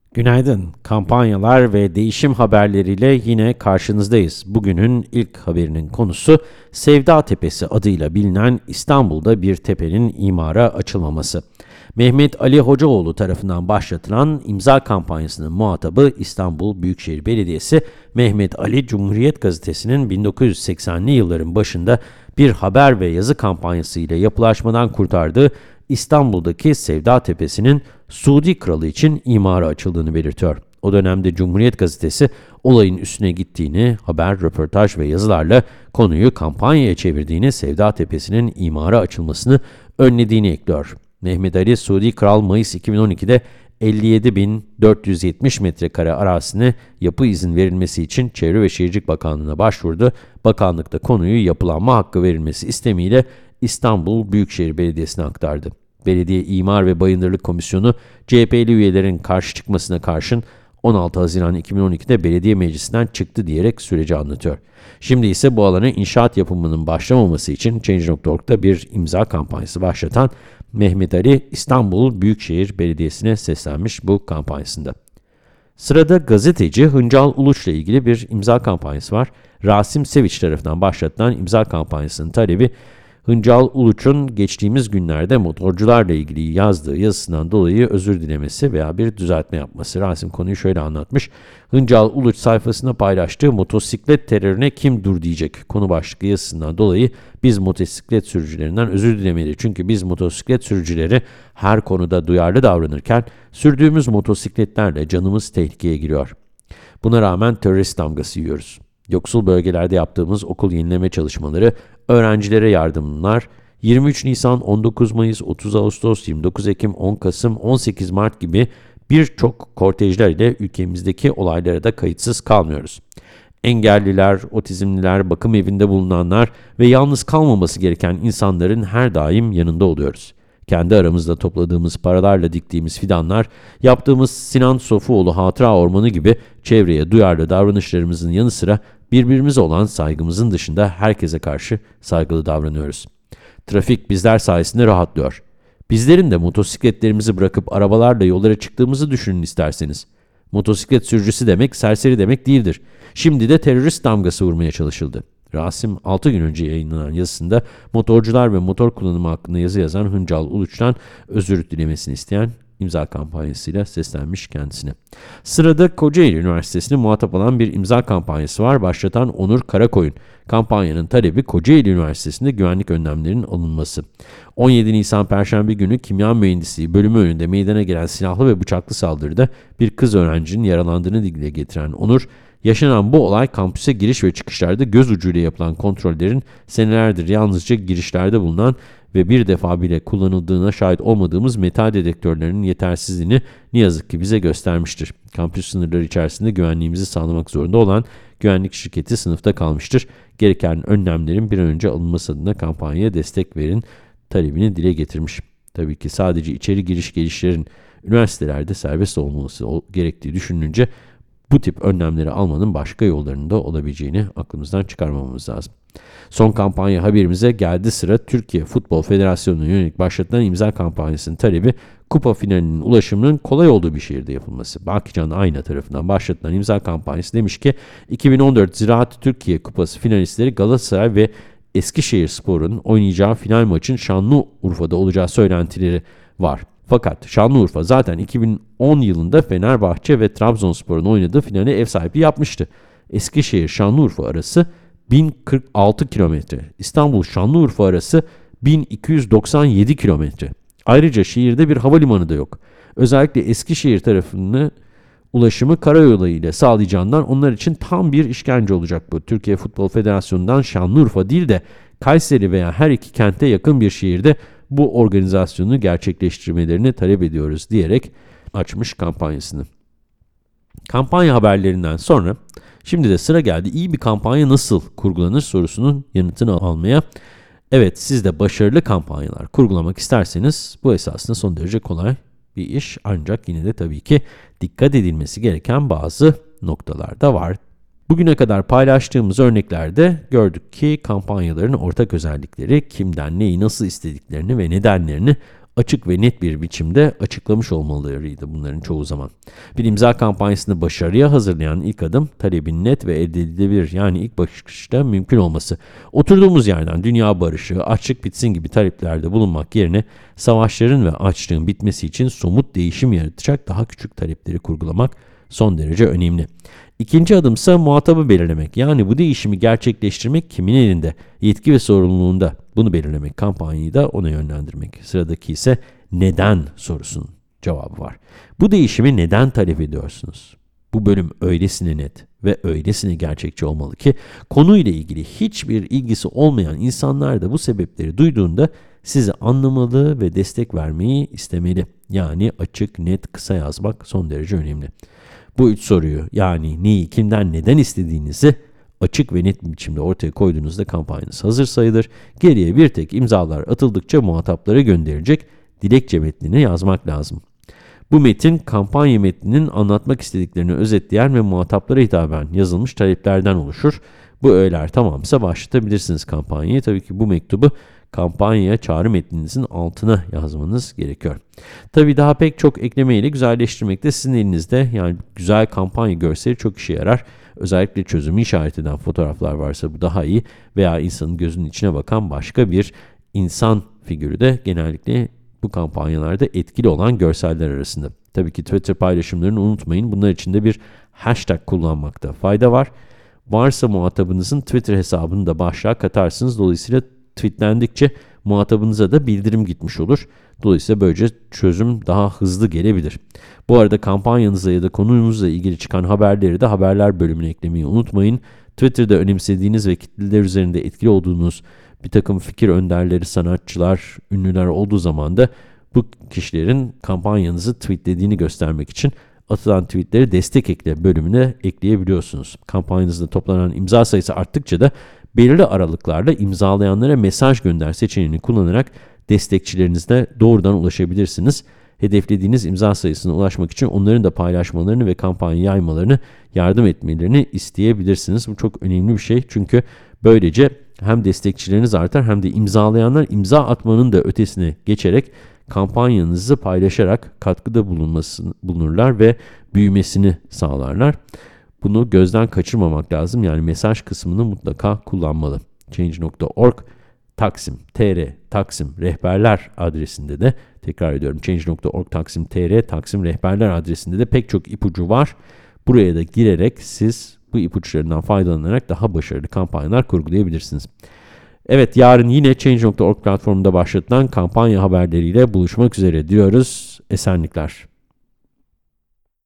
Günaydın. Kampanyalar ve değişim haberleriyle yine karşınızdayız. Bugünün ilk haberinin konusu Sevda Tepesi adıyla bilinen İstanbul'da bir tepenin imara açılmaması. Mehmet Ali Hocaoğlu tarafından başlatılan imza kampanyasının muhatabı İstanbul Büyükşehir Belediyesi, Mehmet Ali Cumhuriyet Gazetesi'nin 1980'li yılların başında bir haber ve yazı kampanyası ile yapılaşmadan kurtardığı İstanbul'daki Sevda Tepesi'nin Suudi Kralı için imara açıldığını belirtiyor. O dönemde Cumhuriyet Gazetesi olayın üstüne gittiğini, haber, röportaj ve yazılarla konuyu kampanyaya çevirdiğini, Sevda Tepesi'nin imara açılmasını önlediğini ekliyor. Mehmet Ali Suudi Kral Mayıs 2012'de 57.470 metrekare arazisine yapı izin verilmesi için Çevre ve Şehircilik Bakanlığı'na başvurdu. Bakanlık da konuyu yapılanma hakkı verilmesi istemiyle İstanbul Büyükşehir Belediyesi'ne aktardı. Belediye İmar ve Bayındırlık Komisyonu, CHP'li üyelerin karşı çıkmasına karşın 16 Haziran 2012'de belediye meclisinden çıktı diyerek süreci anlatıyor. Şimdi ise bu alana inşaat yapımının başlamaması için Change.org'da bir imza kampanyası başlatan Mehmet Ali, İstanbul Büyükşehir Belediyesi'ne seslenmiş bu kampanyasında. Sırada gazeteci Hıncal Uluç'la ilgili bir imza kampanyası var. Rasim Seviç tarafından başlatılan imza kampanyasının talebi, Hıncal Uluç'un geçtiğimiz günlerde motorcularla ilgili yazdığı yazısından dolayı özür dilemesi veya bir düzeltme yapması. Rasim konuyu şöyle anlatmış. Hıncal Uluç sayfasında paylaştığı motosiklet terörüne kim dur diyecek konu başlıklı yazısından dolayı biz motosiklet sürücülerinden özür dilemeli. Çünkü biz motosiklet sürücüleri her konuda duyarlı davranırken sürdüğümüz motosikletlerle canımız tehlikeye giriyor. Buna rağmen terörist damgası yiyoruz. Yoksul bölgelerde yaptığımız okul yenileme çalışmaları, öğrencilere yardımlar, 23 Nisan, 19 Mayıs, 30 Ağustos, 29 Ekim, 10 Kasım, 18 Mart gibi birçok kortejler ile ülkemizdeki olaylara da kayıtsız kalmıyoruz. Engelliler, otizmliler, bakım evinde bulunanlar ve yalnız kalmaması gereken insanların her daim yanında oluyoruz. Kendi aramızda topladığımız paralarla diktiğimiz fidanlar, yaptığımız Sinan Sofuoğlu Hatıra Ormanı gibi çevreye duyarlı davranışlarımızın yanı sıra birbirimize olan saygımızın dışında herkese karşı saygılı davranıyoruz. Trafik bizler sayesinde rahatlıyor. Bizlerin de motosikletlerimizi bırakıp arabalarla yollara çıktığımızı düşünün isterseniz. Motosiklet sürücüsü demek serseri demek değildir. Şimdi de terörist damgası vurmaya çalışıldı. Rasim 6 gün önce yayınlanan yazısında motorcular ve motor kullanımı hakkında yazı yazan Hıncal Uluç'tan özür dilemesini isteyen imza kampanyasıyla seslenmiş kendisine. Sırada Kocaeli Üniversitesi'ne muhatap alan bir imza kampanyası var. Başlatan Onur Karakoyun. Kampanyanın talebi Kocaeli Üniversitesi'nde güvenlik önlemlerinin alınması. 17 Nisan Perşembe günü Kimya Mühendisliği bölümü önünde meydana gelen silahlı ve bıçaklı saldırıda bir kız öğrencinin yaralandığını dile getiren Onur, yaşanan bu olay kampüse giriş ve çıkışlarda göz ucuyla yapılan kontrollerin senelerdir yalnızca girişlerde bulunan ve bir defa bile kullanıldığına şahit olmadığımız metal dedektörlerinin yetersizliğini ne yazık ki bize göstermiştir. Kampüs sınırları içerisinde güvenliğimizi sağlamak zorunda olan güvenlik şirketi sınıfta kalmıştır. Gereken önlemlerin bir an önce alınması adına kampanyaya destek verin talebini dile getirmiş. Tabii ki sadece içeri giriş gelişlerin üniversitelerde serbest olması gerektiği düşünülünce bu tip önlemleri almanın başka yollarının da olabileceğini aklımızdan çıkarmamamız lazım. Son kampanya haberimize geldi sıra. Türkiye Futbol Federasyonu'na yönelik başlatılan imza kampanyasının talebi kupa finalinin ulaşımının kolay olduğu bir şehirde yapılması. Bakican Ayna tarafından başlatılan imza kampanyası demiş ki 2014 Ziraat Türkiye Kupası finalistleri Galatasaray ve Eskişehirspor'un oynayacağı final maçın Şanlıurfa'da olacağı söylentileri var. Fakat Şanlıurfa zaten 2010 yılında Fenerbahçe ve Trabzonspor'un oynadığı finale ev sahipliği yapmıştı. Eskişehir-Şanlıurfa arası 1046 kilometre. İstanbul-Şanlıurfa arası 1297 kilometre. Ayrıca şehirde bir havalimanı da yok. Özellikle Eskişehir tarafını ulaşımı karayolu ile sağlayacağından onlar için tam bir işkence olacak bu. Türkiye Futbol Federasyonu'ndan Şanlıurfa değil de Kayseri veya her iki kente yakın bir şehirde bu organizasyonu gerçekleştirmelerini talep ediyoruz diyerek açmış kampanyasını. Kampanya haberlerinden sonra şimdi de sıra geldi iyi bir kampanya nasıl kurgulanır sorusunun yanıtını almaya. Evet, siz de başarılı kampanyalar kurgulamak isterseniz bu esasında son derece kolay bir iş, ancak yine de tabii ki dikkat edilmesi gereken bazı noktalar da var. Bugüne kadar paylaştığımız örneklerde gördük ki kampanyaların ortak özellikleri kimden neyi nasıl istediklerini ve nedenlerini açık ve net bir biçimde açıklamış olmalarıydı bunların çoğu zaman. Bir imza kampanyasını başarıya hazırlayan ilk adım, talebin net ve elde edilebilir, yani ilk bakışta mümkün olması. Oturduğumuz yerden dünya barışı, açlık bitsin gibi taleplerde bulunmak yerine, savaşların ve açlığın bitmesi için somut değişim yaratacak daha küçük talepleri kurgulamak son derece önemli. İkinci adımsa muhatabı belirlemek. Yani bu değişimi gerçekleştirmek kimin elinde, yetki ve sorumluluğunda, bunu belirlemek, kampanyayı da ona yönlendirmek. Sıradaki ise neden sorusunun cevabı var. Bu değişimi neden talep ediyorsunuz? Bu bölüm öylesine net ve öylesine gerçekçi olmalı ki, konuyla ilgili hiçbir ilgisi olmayan insanlar da bu sebepleri duyduğunda sizi anlamalı ve destek vermeyi istemeli. Yani açık, net, kısa yazmak son derece önemli. Bu üç soruyu, yani neyi, kimden, neden istediğinizi açık ve net bir biçimde ortaya koyduğunuzda kampanyanız hazır sayılır. Geriye bir tek imzalar atıldıkça muhataplara gönderilecek dilekçe metnini yazmak lazım. Bu metin, kampanya metninin anlatmak istediklerini özetleyen ve muhataplara hitaben yazılmış taleplerden oluşur. Bu öğeler tamamsa başlatabilirsiniz kampanyayı. Tabii ki bu mektubu kampanyaya çağrı metninizin altına yazmanız gerekiyor. Tabii daha pek çok ekleme ile güzelleştirmek de sizin elinizde. Yani güzel kampanya görseli çok işe yarar. Özellikle çözümü işaret eden fotoğraflar varsa bu daha iyi, veya insanın gözünün içine bakan başka bir insan figürü de genellikle bu kampanyalarda etkili olan görseller arasında. Tabii ki Twitter paylaşımlarını unutmayın. Bunlar için de bir hashtag kullanmakta fayda var. Varsa muhatabınızın Twitter hesabını da başlığa katarsınız. Dolayısıyla tweetlendikçe muhatabınıza da bildirim gitmiş olur. Dolayısıyla böylece çözüm daha hızlı gelebilir. Bu arada kampanyanıza ya da konunuzla ilgili çıkan haberleri de haberler bölümüne eklemeyi unutmayın. Twitter'da önemsediğiniz ve kitleler üzerinde etkili olduğunuz bir takım fikir önderleri, sanatçılar, ünlüler olduğu zaman da bu kişilerin kampanyanızı tweetlediğini göstermek için atılan tweetleri destek ekle bölümüne ekleyebiliyorsunuz. Kampanyanızda toplanan imza sayısı arttıkça da belirli aralıklarla imzalayanlara mesaj gönder seçeneğini kullanarak destekçilerinize doğrudan ulaşabilirsiniz. Hedeflediğiniz imza sayısına ulaşmak için onların da paylaşmalarını ve kampanya yaymalarını, yardım etmelerini isteyebilirsiniz. Bu çok önemli bir şey, çünkü böylece hem destekçileriniz artar hem de imzalayanlar imza atmanın da ötesine geçerek kampanyanızı paylaşarak katkıda bulunurlar ve büyümesini sağlarlar. Bunu gözden kaçırmamak lazım. Yani mesaj kısmını mutlaka kullanmalı. Change.org /tr rehberler adresinde de, tekrar ediyorum, Change.org /tr rehberler adresinde de pek çok ipucu var. Buraya da girerek siz bu ipuçlarından faydalanarak daha başarılı kampanyalar kurgulayabilirsiniz. Evet, yarın yine Change.org platformunda başlatılan kampanya haberleriyle buluşmak üzere diyoruz. Esenlikler.